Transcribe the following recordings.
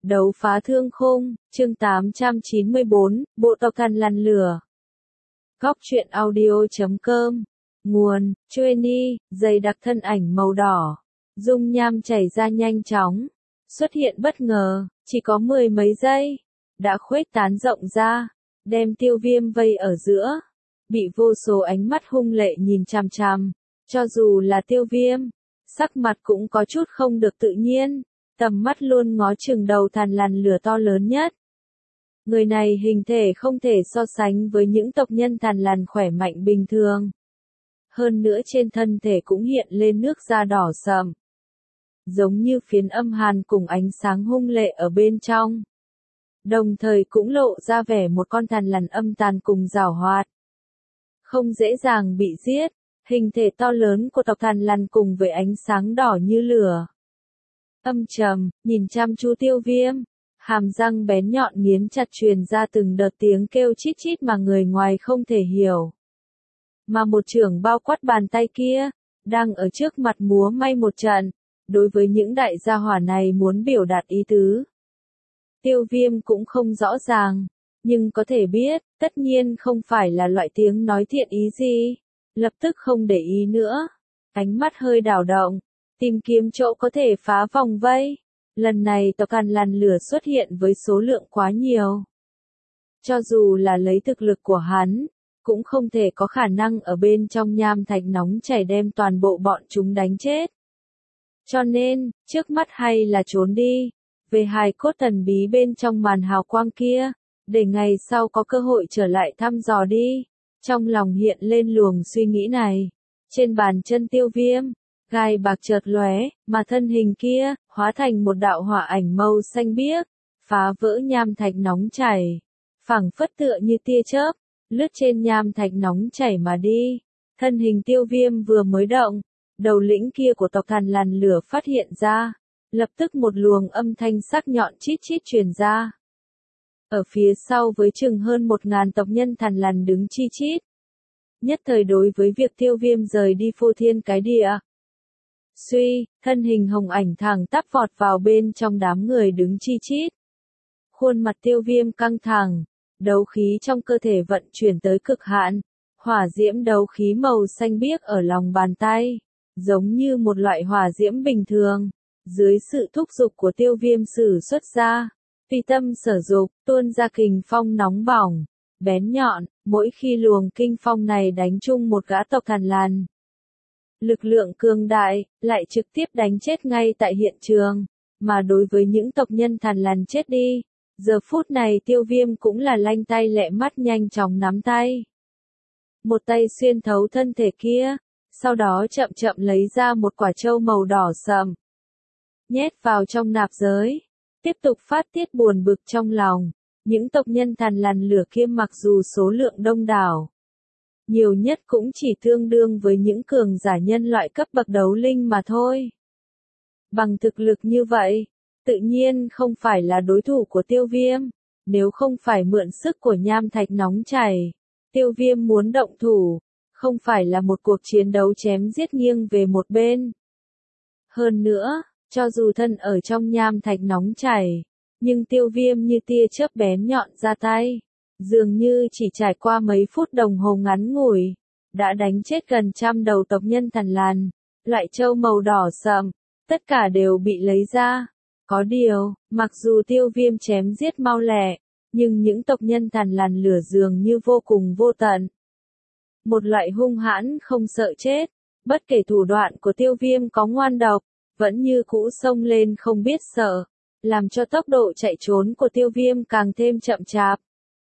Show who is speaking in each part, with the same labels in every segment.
Speaker 1: Đấu phá thương khung, chương 894, bộ tộc thần lằn lửa. Góc truyện audio.com. Nguồn, Chueni, dày đặc thân ảnh màu đỏ. Dung nham chảy ra nhanh chóng. Xuất hiện bất ngờ, chỉ có 10 mấy giây. Đã khuếch tán rộng ra, đem Tiêu Viêm vây ở giữa. Bị vô số ánh mắt hung lệ nhìn chằm chằm. Cho dù là Tiêu Viêm, sắc mặt cũng có chút không được tự nhiên. Tầm mắt luôn ngó chừng đầu thần lằn lửa to lớn nhất. Người này hình thể không thể so sánh với những tộc nhân thần lằn khỏe mạnh bình thường. Hơn nữa trên thân thể cũng hiện lên nước da đỏ sậm. Giống như phiến âm hàn cùng ánh sáng hung lệ ở bên trong. Đồng thời cũng lộ ra vẻ một con thần lằn âm tàn cùng giảo hoạt. Không dễ dàng bị giết, hình thể to lớn của tộc thần lằn cùng với ánh sáng đỏ như lửa. Âm trầm, nhìn chăm chú Tiêu Viêm, hàm răng bén nhọn nghiến chặt truyền ra từng đợt tiếng kêu chít chít mà người ngoài không thể hiểu. Mà một chưởng bao quát bàn tay kia, đang ở trước mặt múa may một trận, đối với những đại gia hỏa này muốn biểu đạt ý tứ. Tiêu Viêm cũng không rõ ràng, nhưng có thể biết, tất nhiên không phải là loại tiếng nói thiện ý gì, lập tức không để ý nữa, ánh mắt hơi đảo động. Tìm kiếm chỗ có thể phá vòng vây. Lần này tộc thần lằn lửa xuất hiện với số lượng quá nhiều. Cho dù là lấy thực lực của hắn, cũng không thể có khả năng ở bên trong nham thạch nóng chảy đem toàn bộ bọn chúng đánh chết. Cho nên, trước mắt hay là trốn đi, về hài cốt thần bí bên trong màn hào quang kia, để ngày sau có cơ hội trở lại thăm dò đi. Trong lòng hiện lên luồng suy nghĩ này. Trên bàn chân Tiêu Viêm, gai bạc chợt lóe, mà thân hình kia, hóa thành một đạo hỏa ảnh màu xanh biếc, phá vỡ nham thạch nóng chảy. Phảng phất tựa như tia chớp, lướt trên nham thạch nóng chảy mà đi. Thân hình Tiêu Viêm vừa mới động, đầu lĩnh kia của tộc thần lằn lửa phát hiện ra. Lập tức một luồng âm thanh sắc nhọn chít chít truyền ra. Ở phía sau với chừng hơn 1000 tộc nhân thần lằn đứng chi chít. Nhất thời đối với việc Tiêu Viêm rời đi phô thiên cái địa. Suy, thân hình hồng ảnh thẳng tắp vọt vào bên trong đám người đứng chi chít. Khuôn mặt Tiêu Viêm căng thẳng, đấu khí trong cơ thể vận chuyển tới cực hạn, hỏa diễm đấu khí màu xanh biếc ở lòng bàn tay, giống như một loại hỏa diễm bình thường, dưới sự thúc giục của Tiêu Viêm sử xuất ra, tùy tâm sở dục, tuôn ra kình phong nóng bỏng, bén nhọn, mỗi khi luồng kinh phong này đánh chung một gã tộc thần lằn. Lực lượng cường đại, lại trực tiếp đánh chết ngay tại hiện trường, mà đối với những tộc nhân thần lằn chết đi, giờ phút này Tiêu Viêm cũng là lanh tay lẹ mắt nhanh chóng nắm tay. Một tay xuyên thấu thân thể kia, sau đó chậm chậm lấy ra một quả trâu màu đỏ sậm. Nhét vào trong nạp giới, tiếp tục phát tiết buồn bực trong lòng, những tộc nhân thần lằn lửa kia mặc dù số lượng đông đảo. Nhiều nhất cũng chỉ tương đương với những cường giả nhân loại cấp bậc đấu linh mà thôi. Bằng thực lực như vậy, tự nhiên không phải là đối thủ của Tiêu Viêm, nếu không phải mượn sức của nham thạch nóng chảy. Tiêu Viêm muốn động thủ, không phải là một cuộc chiến đấu chém giết nghiêng về một bên. Hơn nữa, cho dù thân ở trong nham thạch nóng chảy, nhưng Tiêu Viêm như tia chớp bén nhọn ra tay. Dường như chỉ trải qua mấy phút đồng hồ ngắn ngủi, đã đánh chết gần 100 đầu tộc nhân thần lằn, loại trâu màu đỏ sậm, tất cả đều bị lấy ra. Có điều, mặc dù Tiêu Viêm chém giết mau lẹ, nhưng những tộc nhân thần lằn lửa dường như vô cùng vô tận. Một loại hung hãn không sợ chết, bất kể thủ đoạn của Tiêu Viêm có ngoan độc, vẫn như cũ xông lên không biết sợ, làm cho tốc độ chạy trốn của Tiêu Viêm càng thêm chậm chạp.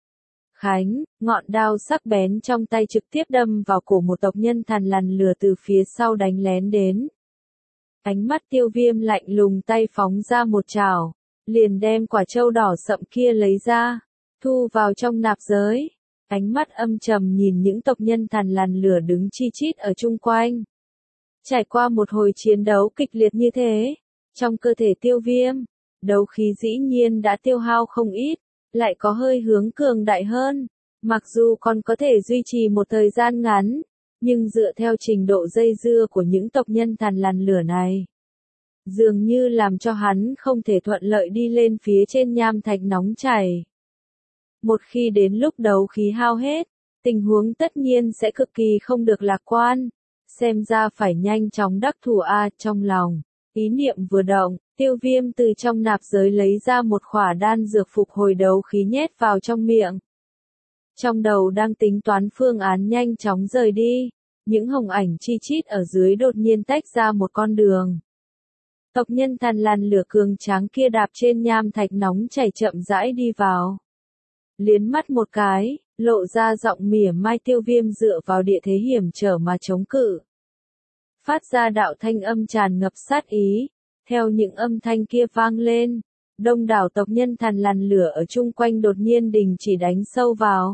Speaker 1: Khánh, ngọn đao sắc bén trong tay trực tiếp đâm vào cổ một tộc nhân thần lằn lửa từ phía sau đánh lén đến. Ánh mắt Tiêu Viêm lạnh lùng, tay phóng ra một chảo, liền đem quả trâu đỏ sậm kia lấy ra, thu vào trong nạp giới. Ánh mắt âm trầm nhìn những tộc nhân thần lằn lửa đứng chi chít ở chung quanh. Trải qua một hồi chiến đấu kịch liệt như thế, trong cơ thể Tiêu Viêm, đấu khí dĩ nhiên đã tiêu hao không ít. Lại có hơi hướng cường đại hơn, mặc dù còn có thể duy trì một thời gian ngắn, nhưng dựa theo trình độ dây dưa của những tộc nhân thần lằn lửa này, dường như làm cho hắn không thể thuận lợi đi lên phía trên nham thạch nóng chảy. Một khi đến lúc đấu khí hao hết, tình huống tất nhiên sẽ cực kỳ không được lạc quan, xem ra phải nhanh chóng đắc thủ trong lòng. Ý niệm vừa động, Tiêu Viêm từ trong nạp giới lấy ra một khỏa đan dược phục hồi đấu khí nhét vào trong miệng. Trong đầu đang tính toán phương án nhanh chóng rời đi, những hồng ảnh chi chít ở dưới đột nhiên tách ra một con đường. Tộc nhân Thằn Lằn Lửa cường tráng kia đạp trên nham thạch nóng chảy chậm rãi đi vào. Liến mắt một cái, lộ ra giọng mỉa mai. Tiêu Viêm dựa vào địa thế hiểm trở mà chống cự. Phát ra đạo thanh âm tràn ngập sát ý, theo những âm thanh kia vang lên, đông đảo tộc nhân Thằn Lằn Lửa ở chung quanh đột nhiên đình chỉ đánh sâu vào.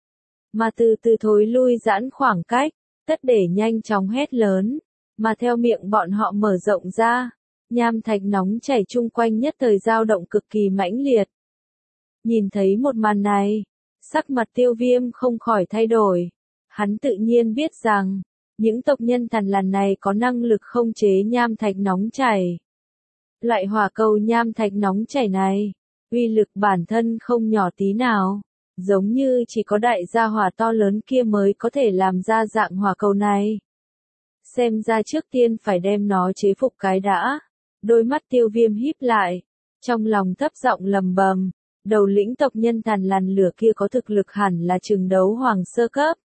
Speaker 1: Mà từ từ thối lui giãn khoảng cách, tất để nhanh chóng hét lớn, mà theo miệng bọn họ mở rộng ra, nham thạch nóng chảy chung quanh nhất thời dao động cực kỳ mãnh liệt. Nhìn thấy một màn này, sắc mặt Tiêu Viêm không khỏi thay đổi. Hắn tự nhiên biết rằng, những tộc nhân Thằn Lằn này có năng lực khống chế nham thạch nóng chảy. Loại hỏa cầu nham thạch nóng chảy này, uy lực bản thân không nhỏ tí nào, giống như chỉ có đại gia hỏa to lớn kia mới có thể làm ra dạng hỏa cầu này. Xem ra trước tiên phải đem nó chế phục cái đã. Đôi mắt Tiêu Viêm híp lại, trong lòng thấp giọng lầm bầm, đầu lĩnh tộc nhân Thằn Lằn Lửa kia có thực lực hẳn là chừng đấu hoàng sơ cấp.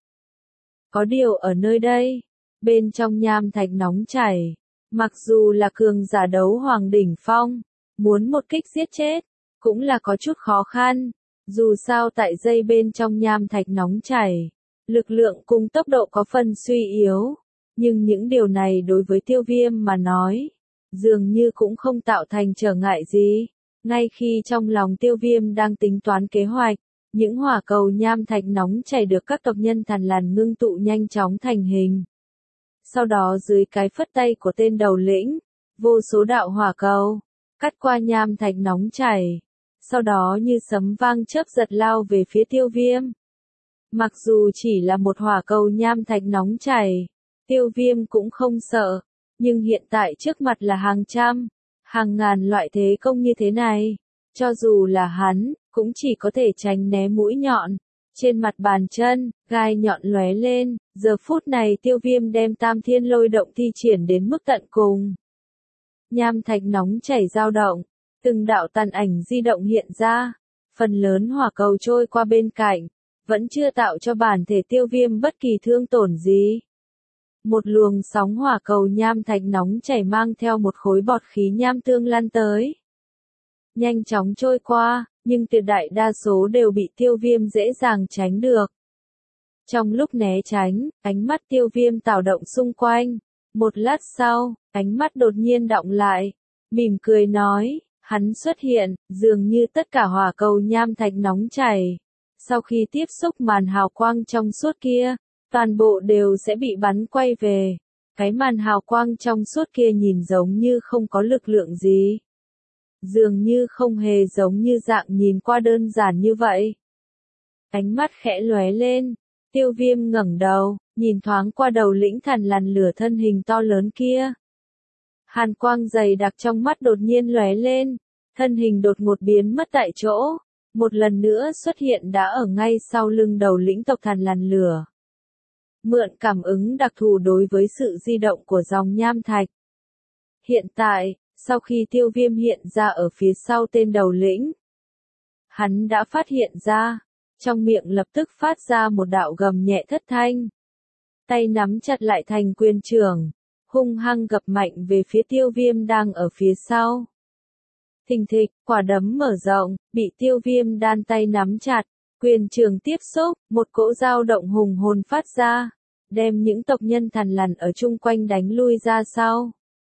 Speaker 1: Có điều ở nơi đây, bên trong nham thạch nóng chảy, mặc dù là cường giả đấu hoàng đỉnh phong, muốn một kích giết chết, cũng là có chút khó khăn. Dù sao tại dây bên trong nham thạch nóng chảy, lực lượng cùng tốc độ có phần suy yếu, nhưng những điều này đối với Tiêu Viêm mà nói, dường như cũng không tạo thành trở ngại gì. Ngay khi trong lòng Tiêu Viêm đang tính toán kế hoạch, những hỏa cầu nham thạch nóng chảy được các tộc nhân Thằn Lằn ngưng tụ nhanh chóng thành hình. Sau đó dưới cái phất tay của tên đầu lĩnh, vô số đạo hỏa cầu cắt qua nham thạch nóng chảy, sau đó như sấm vang chớp giật lao về phía Tiêu Viêm. Mặc dù chỉ là một hỏa cầu nham thạch nóng chảy, Tiêu Viêm cũng không sợ, nhưng hiện tại trước mặt là hàng trăm, hàng ngàn loại thế công như thế này, cho dù là hắn, cũng chỉ có thể tránh né mũi nhọn. Trên mặt bàn chân, gai nhọn lóe lên, giờ phút này Tiêu Viêm đem Tam Thiên Lôi Động thi triển đến mức tận cùng. Nham thạch nóng chảy dao động, từng đạo tàn ảnh di động hiện ra, phần lớn hỏa cầu trôi qua bên cạnh, vẫn chưa tạo cho bản thể Tiêu Viêm bất kỳ thương tổn gì. Một luồng sóng hỏa cầu nham thạch nóng chảy mang theo một khối bọt khí nham tương lan tới. Nhanh chóng trôi qua, nhưng tuyệt đại đa số đều bị Tiêu Viêm dễ dàng tránh được. Trong lúc né tránh, ánh mắt Tiêu Viêm tạo động xung quanh. Một lát sau, ánh mắt đột nhiên đọng lại, mỉm cười nói, hắn xuất hiện, dường như tất cả hỏa cầu nham thạch nóng chảy. Sau khi tiếp xúc màn hào quang trong suốt kia, toàn bộ đều sẽ bị bắn quay về. Cái màn hào quang trong suốt kia nhìn giống như không có lực lượng gì. Dường như không hề giống như dạng nhìn qua đơn giản như vậy. Ánh mắt khẽ lóe lên, Tiêu Viêm ngẩng đầu, nhìn thoáng qua đầu lĩnh Thằn Lằn Lửa thân hình to lớn kia. Hàn quang dày đặc trong mắt đột nhiên lóe lên, thân hình đột ngột biến mất tại chỗ, một lần nữa xuất hiện đã ở ngay sau lưng đầu lĩnh tộc Thằn Lằn Lửa. Mượn cảm ứng đặc thù đối với sự di động của dòng nham thạch. Hiện tại, sau khi Tiêu Viêm hiện ra ở phía sau tên đầu lĩnh, hắn đã phát hiện ra, trong miệng lập tức phát ra một đạo gầm nhẹ thất thanh. Tay nắm chặt lại thành quyền trưởng, hung hăng gập mạnh về phía Tiêu Viêm đang ở phía sau. Thình thịch, quả đấm mở rộng, bị Tiêu Viêm đan tay nắm chặt, quyền trường tiếp xúc, một cỗ dao động hùng hồn phát ra, đem những tộc nhân Thằn Lằn ở chung quanh đánh lui ra sau.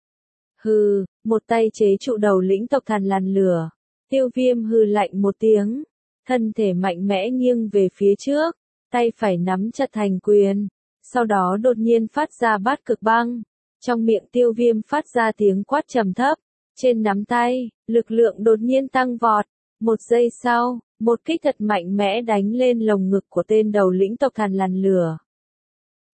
Speaker 1: Hừ, một tay chế trụ đầu lĩnh tộc Thằn Lằn Lửa. Tiêu Viêm hừ lạnh một tiếng, thân thể mạnh mẽ nghiêng về phía trước, tay phải nắm chặt thành quyền, sau đó đột nhiên phát ra bát cực băng. Trong miệng Tiêu Viêm phát ra tiếng quát trầm thấp, trên nắm tay, lực lượng đột nhiên tăng vọt. Một giây sau, một kích thật mạnh mẽ đánh lên lồng ngực của tên đầu lĩnh tộc Thằn Lằn Lửa.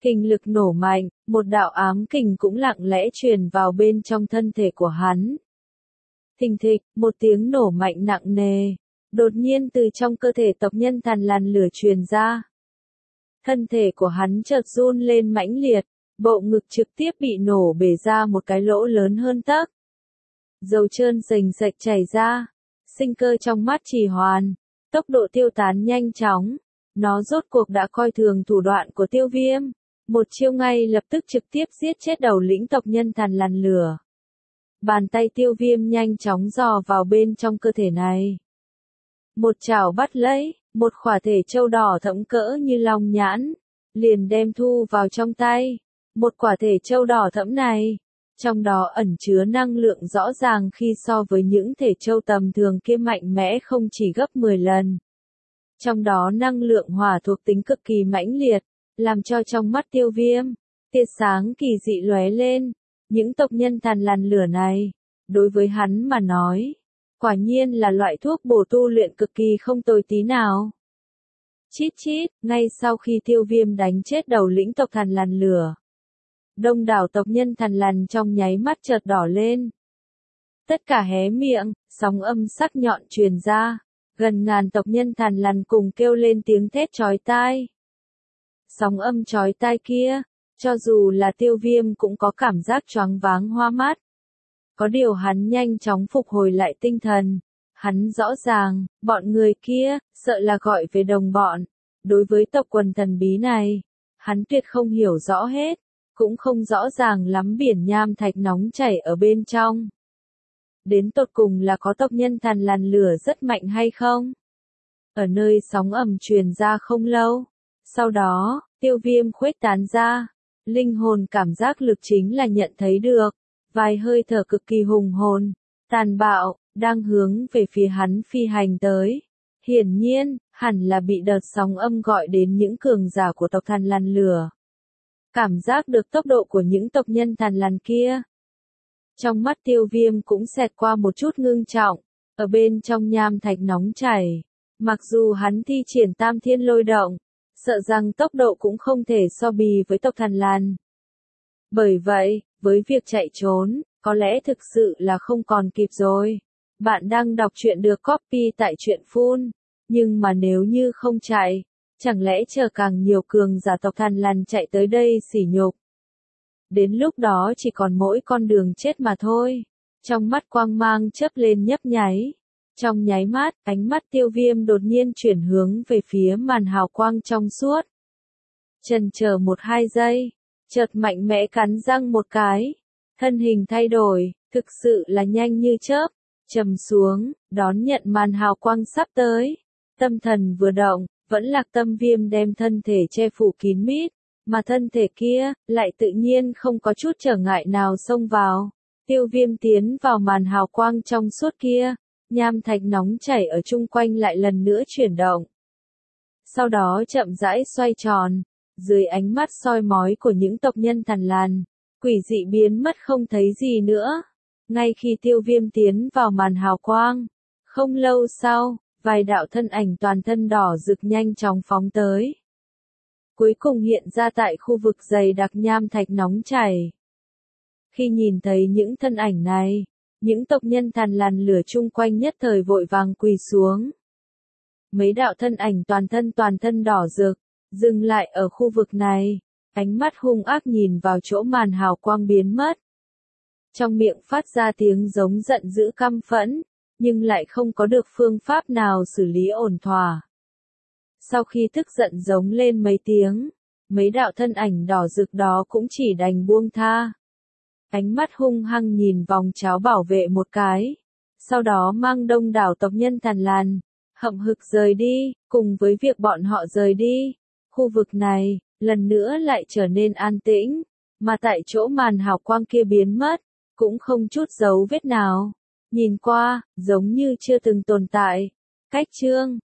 Speaker 1: Kình lực nổ mạnh, một đạo ám kình cũng lặng lẽ truyền vào bên trong thân thể của hắn. Thình thịch, một tiếng nổ mạnh nặng nề, đột nhiên từ trong cơ thể tộc nhân Thằn Lằn Lửa truyền ra. Thân thể của hắn chợt run lên mãnh liệt, bộ ngực trực tiếp bị nổ bể ra một cái lỗ lớn hơn tấc. Dầu trơn rành rạch chảy ra, sinh cơ trong mắt trì hoãn, tốc độ tiêu tán nhanh chóng. Nó rốt cuộc đã coi thường thủ đoạn của Tiêu Viêm, một chiêu ngay lập tức trực tiếp giết chết đầu lĩnh tộc nhân Thằn Lằn Lửa. Bàn tay Tiêu Viêm nhanh chóng dò vào bên trong cơ thể này. Một chảo bắt lấy, một khỏa thể châu đỏ thẫm cỡ như long nhãn, liền đem thu vào trong tay. Một quả thể châu đỏ thẫm này, trong đó ẩn chứa năng lượng rõ ràng khi so với những thể châu tầm thường kia mạnh mẽ không chỉ gấp 10 lần. Trong đó năng lượng hỏa thuộc tính cực kỳ mãnh liệt, làm cho trong mắt Tiêu Viêm, tia sáng kỳ dị lóe lên. Những tộc nhân Thằn Lằn Lửa này, đối với hắn mà nói, quả nhiên là loại thuốc bổ tu luyện cực kỳ không tồi tí nào. Chít chít, ngay sau khi Tiêu Viêm đánh chết đầu lĩnh tộc Thằn Lằn Lửa, đông đảo tộc nhân Thằn Lằn trong nháy mắt chợt đỏ lên. Tất cả hé miệng, sóng âm sắc nhọn truyền ra, gần ngàn tộc nhân Thằn Lằn cùng kêu lên tiếng thét chói tai. Sóng âm chói tai kia, cho dù là Tiêu Viêm cũng có cảm giác choáng váng hoa mắt. Có điều hắn nhanh chóng phục hồi lại tinh thần. Hắn rõ ràng, bọn người kia, sợ là gọi về đồng bọn. Đối với tộc quần thần bí này, hắn tuyệt không hiểu rõ hết, cũng không rõ ràng lắm biển nham thạch nóng chảy ở bên trong. Đến tột cùng là có tộc nhân Thằn Lằn Lửa rất mạnh hay không? Ở nơi sóng ầm truyền ra không lâu, sau đó, Tiêu Viêm khuếch tán ra, linh hồn cảm giác lực chính là nhận thấy được, vài hơi thở cực kỳ hùng hồn, tàn bạo, đang hướng về phía hắn phi hành tới. Hiển nhiên, hẳn là bị đợt sóng âm gọi đến những cường giả của tộc Thằn Lằn Lửa. Cảm giác được tốc độ của những tộc nhân Thằn Lằn kia. Trong mắt Tiêu Viêm cũng xẹt qua một chút ngưng trọng, ở bên trong nham thạch nóng chảy. Mặc dù hắn thi triển Tam Thiên Lôi Động, sợ rằng tốc độ cũng không thể so bì với tộc Thằn Lằn. Bởi vậy, với việc chạy trốn, có lẽ thực sự là không còn kịp rồi. Bạn đang đọc truyện được copy tại truyện Full, nhưng mà nếu như không chạy, chẳng lẽ chờ càng nhiều cường giả tộc Thằn Lằn chạy tới đây sỉ nhục. Đến lúc đó chỉ còn mỗi con đường chết mà thôi. Trong mắt quang mang chớp lên nhấp nháy. Trong nháy mắt, ánh mắt Tiêu Viêm đột nhiên chuyển hướng về phía màn hào quang trong suốt. Chần chờ 1-2 giây, chợt mạnh mẽ cắn răng một cái. Thân hình thay đổi, thực sự là nhanh như chớp, trầm xuống, đón nhận màn hào quang sắp tới. Tâm thần vừa động, vẫn Lạc Tâm Viêm đem thân thể che phủ kín mít, mà thân thể kia, lại tự nhiên không có chút trở ngại nào xông vào. Tiêu Viêm tiến vào màn hào quang trong suốt kia, nham thạch nóng chảy ở chung quanh lại lần nữa chuyển động. Sau đó chậm rãi xoay tròn, dưới ánh mắt soi mói của những tộc nhân Thằn Lằn, quỷ dị biến mất không thấy gì nữa. Ngay khi Tiêu Viêm tiến vào màn hào quang, không lâu sau, vài đạo thân ảnh toàn thân đỏ rực nhanh chóng phóng tới. Cuối cùng hiện ra tại khu vực dày đặc nham thạch nóng chảy. Khi nhìn thấy những thân ảnh này, những tộc nhân Thằn Lằn Lửa chung quanh nhất thời vội vàng quỳ xuống. Mấy đạo thân ảnh toàn thân đỏ rực, dừng lại ở khu vực này, ánh mắt hung ác nhìn vào chỗ màn hào quang biến mất. Trong miệng phát ra tiếng giống giận dữ căm phẫn, nhưng lại không có được phương pháp nào xử lý ổn thỏa. Sau khi tức giận giống lên mấy tiếng, mấy đạo thân ảnh đỏ rực đó cũng chỉ đành buông tha. Ánh mắt hung hăng nhìn vòng cháo bảo vệ một cái, sau đó mang đông đảo tộc nhân Thằn Lằn, hậm hực rời đi. Cùng với việc bọn họ rời đi, khu vực này, lần nữa lại trở nên an tĩnh, mà tại chỗ màn hào quang kia biến mất, cũng không chút dấu vết nào. Nhìn qua, giống như chưa từng tồn tại. Cách chương